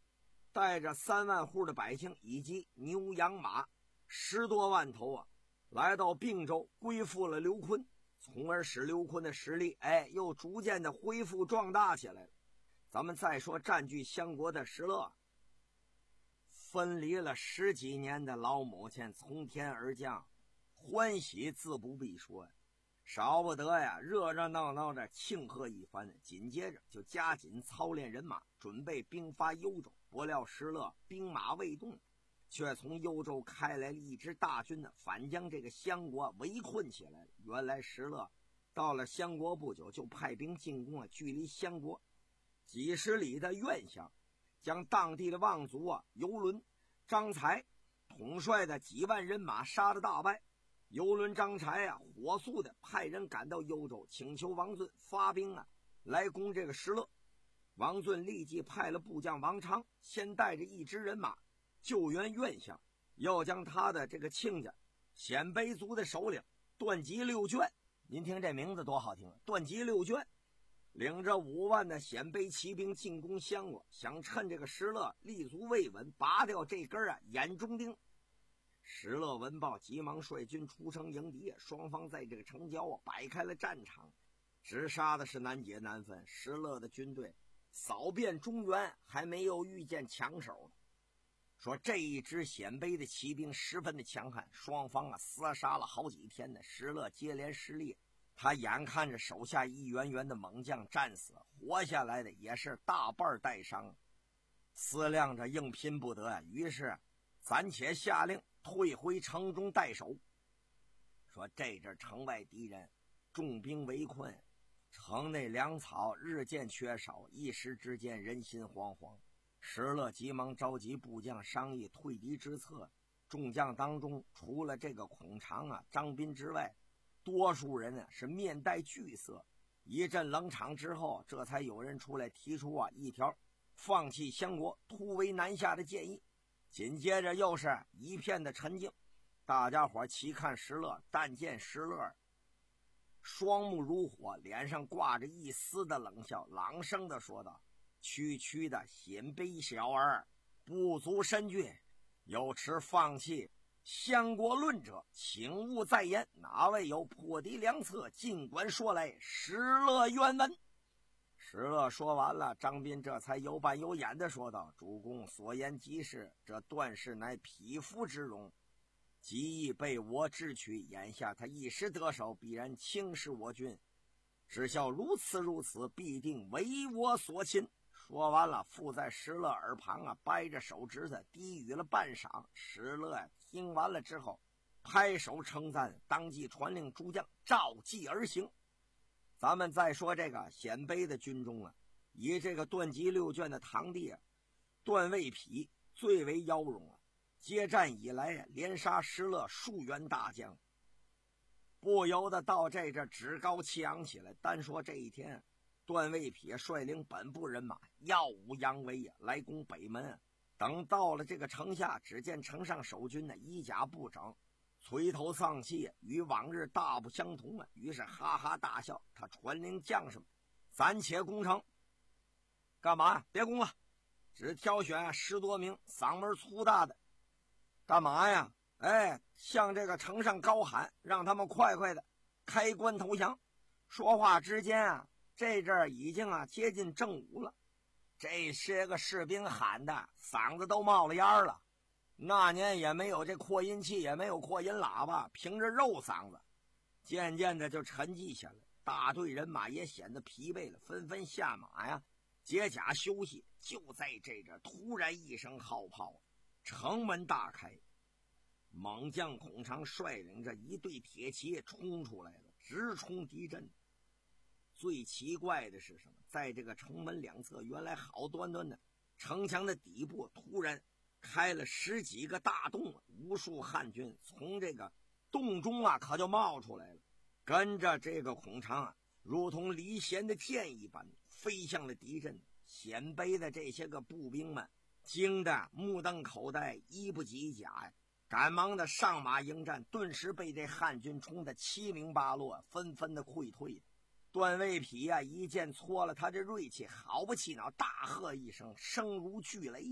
带着三万户的百姓以及牛羊马十多万头啊，来到并州归附了刘琨，从而使刘琨的实力哎又逐渐的恢复壮大起来了。咱们再说占据相国的石勒，分离了十几年的老母亲从天而降，欢喜自不必说呀，少不得呀热热闹闹的庆贺一番。紧接着就加紧操练人马，准备兵发幽州。不料石勒兵马未动，却从幽州开来了一支大军呢，反将这个襄国围困起来了。原来石勒到了襄国不久，就派兵进攻啊距离襄国几十里的苑乡，将当地的望族啊游轮张才统帅的几万人马杀得大败。游轮张才啊火速的派人赶到幽州，请求王俊发兵啊来攻这个石勒。王俊立即派了部将王昌先带着一支人马救援苑乡，又将他的这个亲家鲜卑族的首领段吉六卷，您听这名字多好听，段吉六卷领着五万的鲜卑骑兵进攻襄国，想趁这个石勒立足未稳，拔掉这根啊眼中钉。石勒闻报，急忙率军出城迎敌，双方在这个城郊啊摆开了战场，直杀的是难解难分。石勒的军队扫遍中原，还没有遇见强手呢。说这一支鲜卑的骑兵十分的强悍，双方啊厮杀了好几天呢。石勒接连失利，他眼看着手下一员员的猛将战死，活下来的也是大半带伤，思量着硬拼不得，于是暂且下令退回城中待守。说这阵城外敌人重兵围困，城内粮草日渐缺少，一时之间人心惶惶。石勒急忙召集部将商议退敌之策。众将当中，除了这个孔常啊、张斌之外，多数人啊是面带惧色。一阵冷场之后，这才有人出来提出啊一条放弃襄国、突围南下的建议。紧接着又是一片的沉静，大家伙齐看石勒，但见石勒双目如火，脸上挂着一丝的冷笑，朗声的说道：区区的鲜卑小儿，不足深惧，有持放弃襄国论者，请勿再言。哪位有破敌良策，尽管说来，石勒愿闻。石勒说完了，张斌这才有板有眼的说道：主公所言极是，这段氏乃匹夫之勇，极易被我智取，眼下他一时得手，必然轻视我军，只效如此如此，必定为我所擒。说完了，附在石勒耳旁啊，掰着手指子低语了半晌。石勒啊听完了之后，拍手称赞，当即传令诸将照计而行。咱们再说这个鲜卑的军中啊，以这个段吉六卷的堂弟啊段位匹最为妖荣啊，接战以来啊，连杀石勒数员大将，不由得到这这趾高气扬起来。单说这一天，段位匹率领本部人马耀武扬威啊，来攻北门啊。等到了这个城下，只见城上守军呢衣甲不整，垂头丧气，与往日大不相同啊。于是哈哈大笑，他传令将士们暂且攻城。干嘛呀？别攻了，只挑选十多名嗓门粗大的。干嘛呀？哎，向这个城上高喊，让他们快快的开关投降。说话之间啊，这阵儿已经啊接近正午了，这些个士兵喊的嗓子都冒了烟了。那年也没有这扩音器，也没有扩音喇叭，凭着肉嗓子，渐渐的就沉寂下来。大队人马也显得疲惫了，纷纷下马呀，解甲休息。就在这阵，突然一声号炮，城门大开，猛将孔常率领着一队铁骑冲出来了，直冲敌阵。最奇怪的是什么？在这个城门两侧，原来好端端的城墙的底部突然开了十几个大洞，无数汉军从这个洞中啊可就冒出来了，跟着这个孔常啊如同离弦的箭一般飞向了敌阵。鲜卑的这些个步兵们惊得目瞪口呆，衣不及甲呀，赶忙的上马迎战，顿时被这汉军冲得七零八落，纷纷的溃退。段位匹啊一剑戳了他这锐气，好不气恼，大喝一声，声如巨雷呀！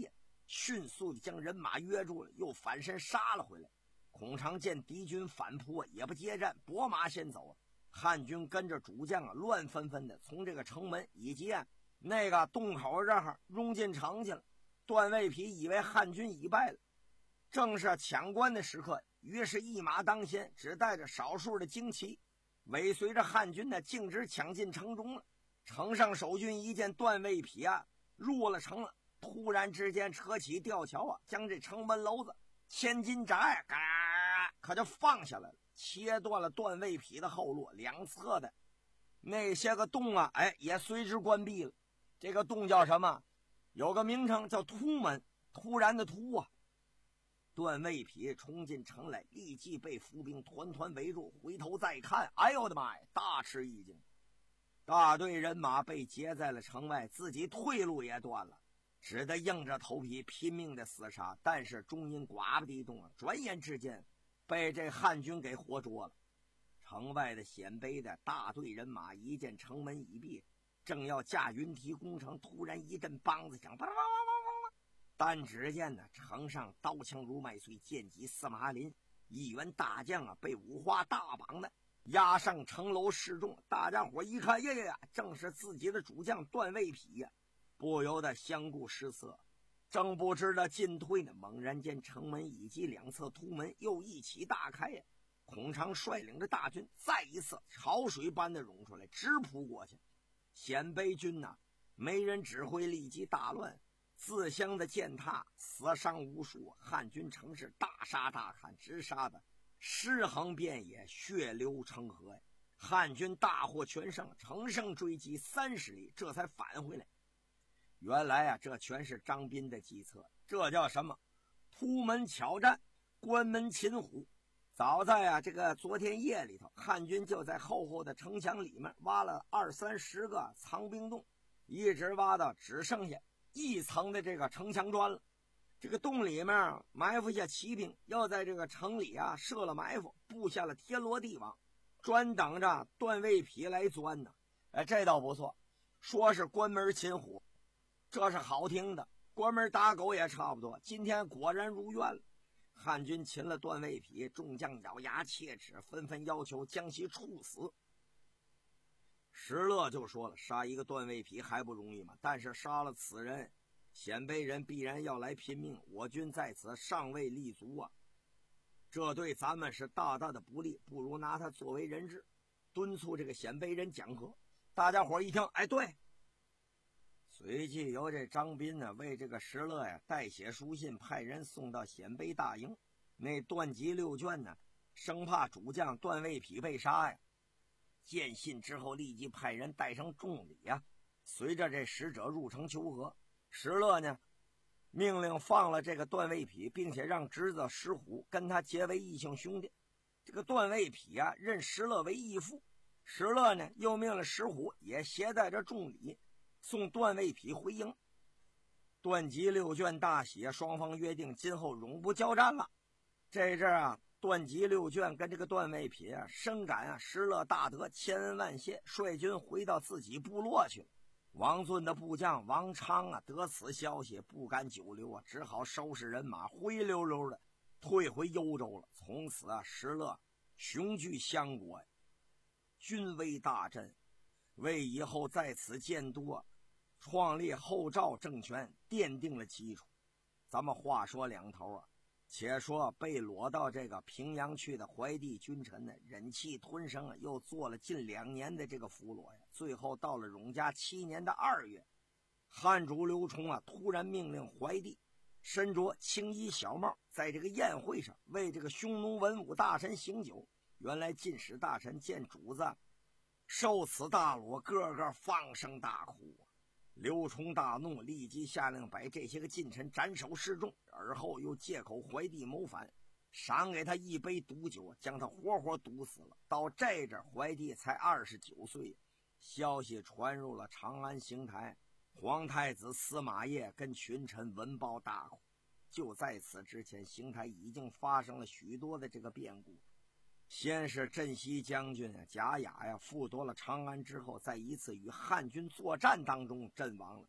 迅速的将人马约住了，又反身杀了回来。孔常见敌军反扑，也不接战，拨马先走。汉军跟着主将啊，乱纷纷的从这个城门以及啊那个洞口这儿拥进城去了。段位皮以为汉军已败了，正是抢关的时刻，于是一马当先，只带着少数的精骑，尾随着汉军呢，径直抢进城中了。城上守军一见段位皮啊入了城了，突然之间扯起吊桥啊，将这城门楼子千斤闸嘎可就放下来了，切断了段位皮的后路，两侧的那些个洞啊，哎，也随之关闭了。这个洞叫什么？有个名称叫突门，突然的突啊。段位皮冲进城来，立即被伏兵团团围住，回头再看，哎呦我的妈呀，大吃一惊。大队人马被截在了城外，自己退路也断了，只得硬着头皮拼命的厮杀。但是终因寡不敌众啊，转眼之间被这汉军给活捉了。城外的鲜卑的大队人马一见城门已闭，正要架云梯攻城，突然一阵梆子响，但只见呢城上刀枪如麦穗，剑戟似麻林，一员大将啊被五花大绑的押上城楼示众。大家伙一看，呀呀呀，正是自己的主将段位皮呀，不由得相顾失色。正不知的进退呢，猛然间城门以及两侧突门又一起大开呀。孔常率领着大军再一次潮水般的涌出来，直扑过去。鲜卑军呐、啊，没人指挥，立即大乱，自相的践踏，死伤无数。汉军城市大杀大砍，直杀的尸横遍野，血流成河呀！汉军大获全胜，乘胜追击三十里，这才返回来。原来啊，这全是张斌的计策，这叫什么？突门巧战，关门擒虎。早在啊这个昨天夜里头，汉军就在厚厚的城墙里面挖了二三十个藏兵洞，一直挖到只剩下一层的这个城墙砖了。这个洞里面埋伏下骑兵，要在这个城里啊设了埋伏，布下了天罗地网，专等着段位皮来钻呢。哎，这倒不错，说是关门擒虎，这是好听的，关门打狗也差不多。今天果然如愿了，汉军擒了段位皮，众将咬牙切齿，纷纷要求将其处死。石勒就说了，杀一个段位皮还不容易吗？但是杀了此人，鲜卑人必然要来拼命，我军在此尚未立足啊，这对咱们是大大的不利，不如拿他作为人质，敦促这个鲜卑人讲和。大家伙一听，哎，对。随即由这张斌呢为这个石勒呀代写书信，派人送到鲜卑大营。那段籍六眷呢，生怕主将段位皮被杀呀，见信之后立即派人带上重礼呀，随着这使者入城求和。石勒呢命令放了这个段位皮，并且让侄子石虎跟他结为异姓兄弟。这个段位皮啊认石勒为义父，石勒呢又命了石虎也携带着重礼送段位皮回营。段籍六眷大喜，双方约定今后永不交战了。这阵啊，段籍六眷跟这个段位皮啊深感啊石勒大德，千恩万谢，率军回到自己部落去了。王俊的部将王昌啊得此消息不敢久留啊，只好收拾人马，灰溜溜的退回幽州了。从此啊，石勒雄踞相国，军威大振，为以后在此建都啊创立后赵政权奠定了基础。咱们话说两头啊，且说被裸到这个平阳去的怀帝君臣呢，忍气吞声啊，又做了近两年的这个俘虏呀。最后到了永嘉七年的二月，汉主刘崇啊突然命令怀帝身着青衣小帽，在这个宴会上为这个匈奴文武大臣行酒。原来进使大臣见主子受此大裸，个个放声大哭啊。刘崇大怒，立即下令把这些个近臣斩首示众，而后又借口怀帝谋反，赏给他一杯毒酒，将他活活毒死了。到这阵怀帝才二十九岁，消息传入了长安邢台，皇太子司马邺跟群臣闻报大哭。就在此之前，邢台已经发生了许多的这个变故。先是镇西将军啊贾雅呀复夺了长安之后，在一次与汉军作战当中阵亡了。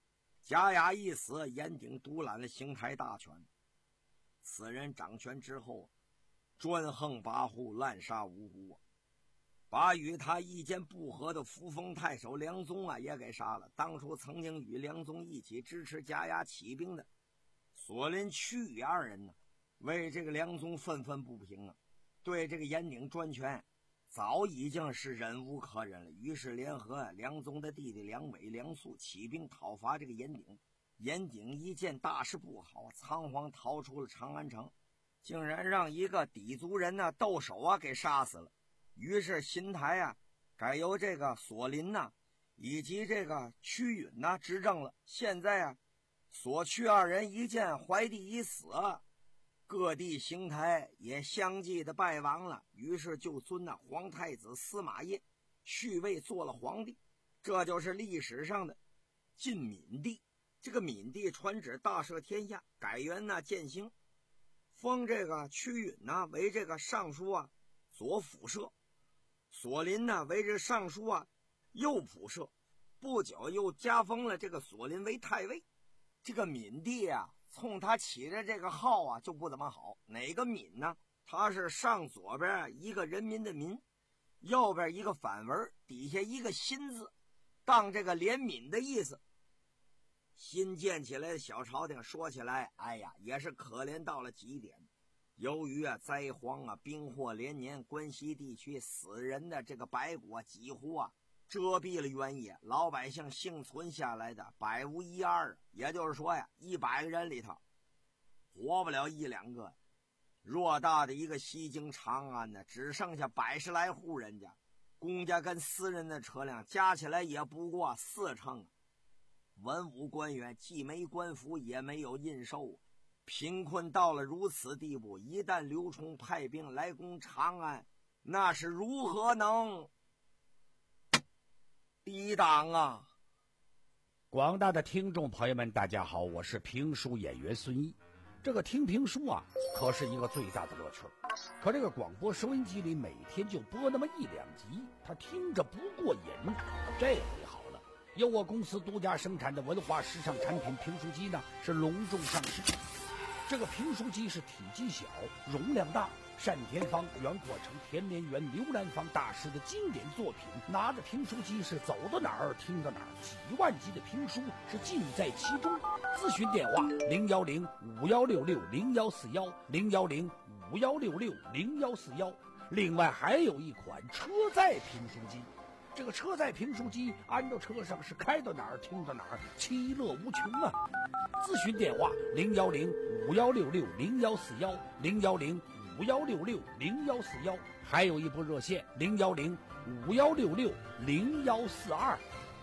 贾雅一死，严鼎独揽了邢台大权。此人掌权之后，专横跋扈，滥杀无辜，把与他意见不合的扶风太守梁宗啊也给杀了。当初曾经与梁宗一起支持贾雅起兵的索林、屈宇二人呢，为这个梁宗愤愤不平啊，对这个严鼎专权早已经是忍无可忍了，于是联合梁宗的弟弟梁伟、梁肃起兵讨伐这个严鼎。严鼎一见大事不好，仓皇逃出了长安城，竟然让一个氐族人呢窦守啊给杀死了。于是邢台啊改由这个索林呐、啊、以及这个屈允呐、啊、执政了。现在啊索屈二人一见怀帝已死，各地邢台也相继的败亡了，于是就尊那皇太子司马业续位做了皇帝。这就是历史上的晋闵帝。这个闵帝传旨大赦天下，改元呢建兴，封这个屈允呢为这个尚书啊左辅射，索林呢为这个尚书啊右仆射，不久又加封了这个索林为太尉。这个闵帝啊冲他起的这个号啊就不怎么好。哪个闵呢？他是上左边一个人民的民，右边一个反文，底下一个心字，当这个怜悯的意思。新建起来的小朝廷说起来，哎呀，也是可怜到了极点。由于啊灾荒啊兵祸连年，关西地区死人的这个白骨啊几乎啊遮蔽了原野，老百姓幸存下来的百无一二。也就是说呀，一百个人里头活不了一两个。偌大的一个西京长安呢，只剩下百十来户人家，公家跟私人的车辆加起来也不过四成。文武官员既没官服，也没有印绶，贫困到了如此地步，一旦刘崇派兵来攻长安，那是如何能抵挡啊？ 广大的听众朋友们大家好，我是评书演员孙一。这个听评书啊可是一个最大的乐趣，可这个广播收音机里每天就播那么一两集，他听着不过瘾。这回好了，由我公司独家生产的文化时尚产品评书机呢是隆重上市。这个评书机是体积小，容量大，单田芳、袁阔成、田连元、刘兰芳大师的经典作品，拿着评书机是走到哪儿听到哪儿，几万集的评书是尽在其中。咨询电话零幺零五幺六六零幺四幺零幺零五幺六六零幺四幺。另外还有一款车载评书机，这个车载评书机安到车上是开到哪儿听到哪儿，其乐无穷啊！咨询电话零幺零五幺六六零幺四幺零幺零五幺六六零幺四幺，还有一部热线零幺零五幺六六零幺四二。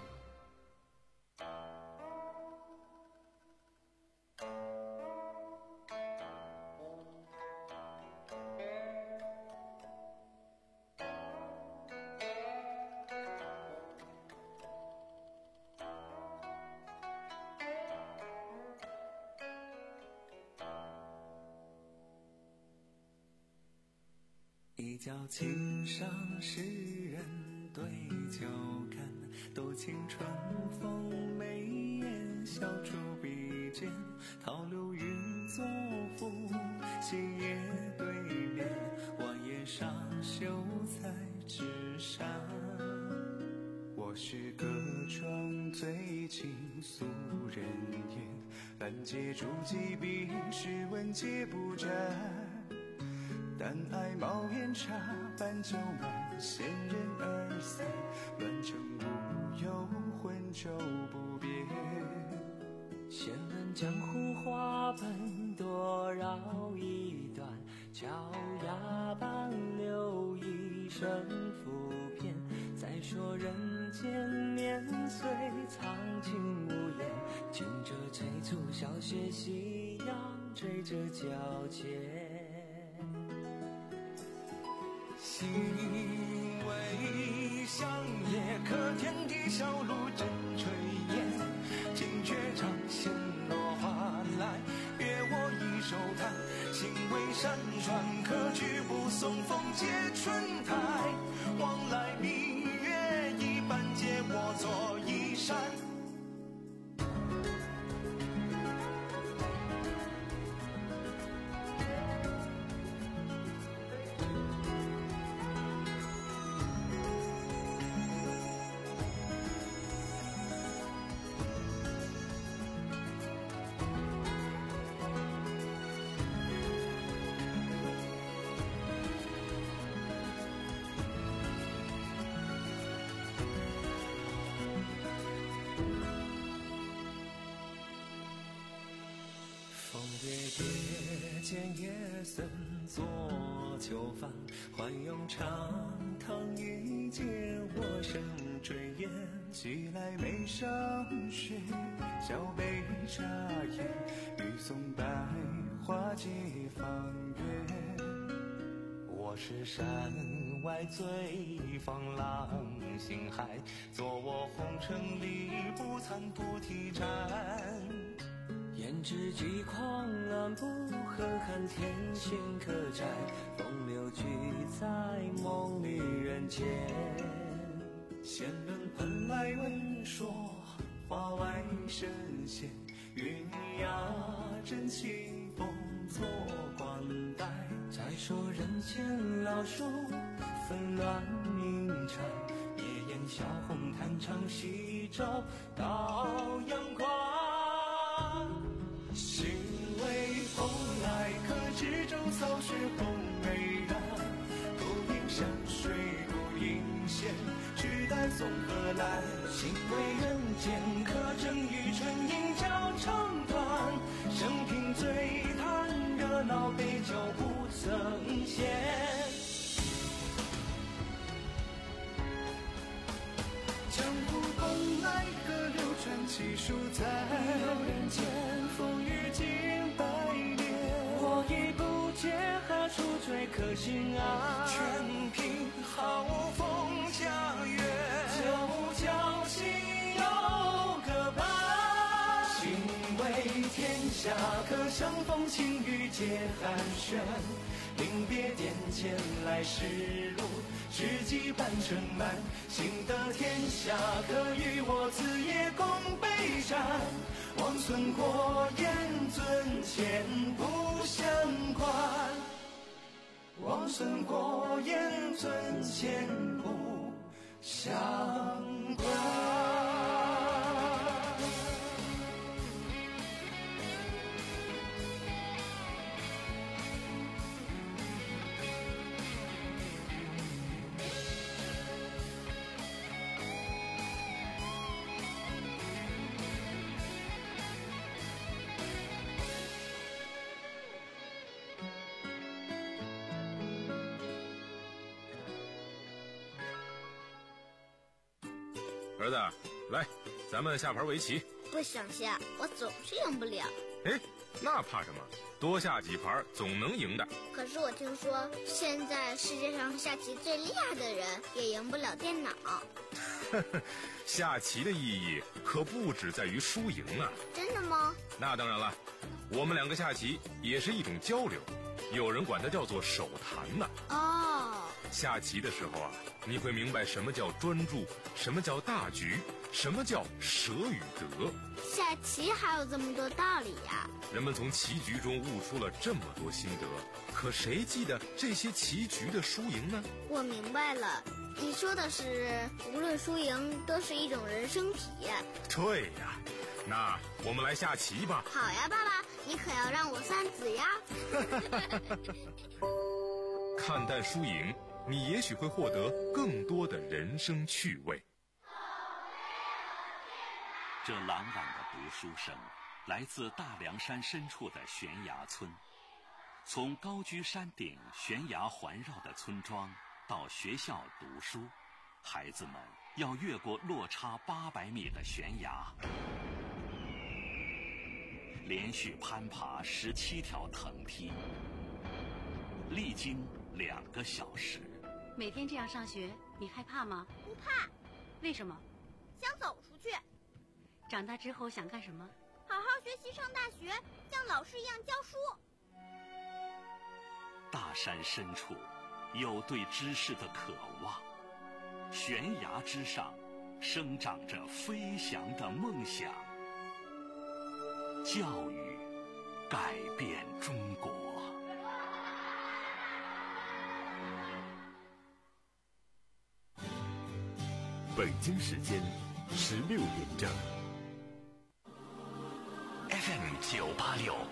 一觉轻上诗人对酒看，斗青春风眉眼，笑逐笔尖，陶流云作赋，星夜对面，晚夜上秀才纸扇。我是歌窗最倾诉人言，但借诸几笔，诗文皆不沾。但爱冒烟茶，半酒满，闲人二三，乱成无忧，浑酒不别。闲论江湖花本，多绕一段，巧牙般留一生浮篇。再说人间年岁，苍青无言，近者催促小学夕阳，追着脚前。心为香叶，可天地小路真炊烟。金雀长线落花来，别我一手弹。心为山川，可举步送风接春台。往来明月一般，借我做衣衫。 见夜僧做囚犯，换用长堂一借我生追烟，寄来眉上雪，小杯茶叶，欲送百花几放月。我是山外醉放浪形骸，做我红尘里不参菩提禅。胭脂几狂暗不恨恨，天心可摘，风流聚在梦里人间。仙人喷来问说，花外神仙，云崖真情风作冠带。再说人间老树纷乱鸣蝉，夜宴小红弹唱夕照到阳关。心为风来，可知舟扫雪红梅染。不应山水不应仙，只待松河来。心为人间，可证与春阴交长短。生平醉叹热闹，杯酒不曾闲。江湖东来，河流传奇书在。人间风雨尽百年，我已不解何处追可心啊。全凭好风佳月，九角心有个伴。心为天下，可相逢情雨皆寒暄。临别殿前来时路，知己半城南。幸得天下，可与我此夜共杯盏。王孙过眼尊前不相关，王孙过眼尊前不相关。 儿子，来，咱们下盘围棋。 不想下，我总是赢不了。 哎，那怕什么？多下几盘总能赢的。 可是我听说，现在世界上下棋最厉害的人也赢不了电脑。 下棋的意义可不只在于输赢啊！ 真的吗？ 那当然了，我们两个下棋也是一种交流，有人管它叫做手谈呢。 哦。 下棋的时候啊，你会明白什么叫专注，什么叫大局，什么叫舍与得。 下棋还有这么多道理呀！ 人们从棋局中悟出了这么多心得，可谁记得这些棋局的输赢呢？ 我明白了，你说的是无论输赢都是一种人生体验。 对呀，那我们来下棋吧。 好呀，爸爸，你可要让我三子呀。 看淡输赢，你也许会获得更多的人生趣味。 这朗朗的读书声来自大凉山深处的悬崖村。从高居山顶悬崖环绕的村庄到学校读书，孩子们要越过落差八百米的悬崖，连续攀爬十七条藤梯，历经两个小时。 每天这样上学，你害怕吗？ 不怕。 为什么？ 想走出去。 长大之后想干什么？ 好好学习，上大学，像老师一样教书。 大山深处有对知识的渴望，悬崖之上生长着飞翔的梦想。教育改变中国。 北京时间十六点整。 F M 九八六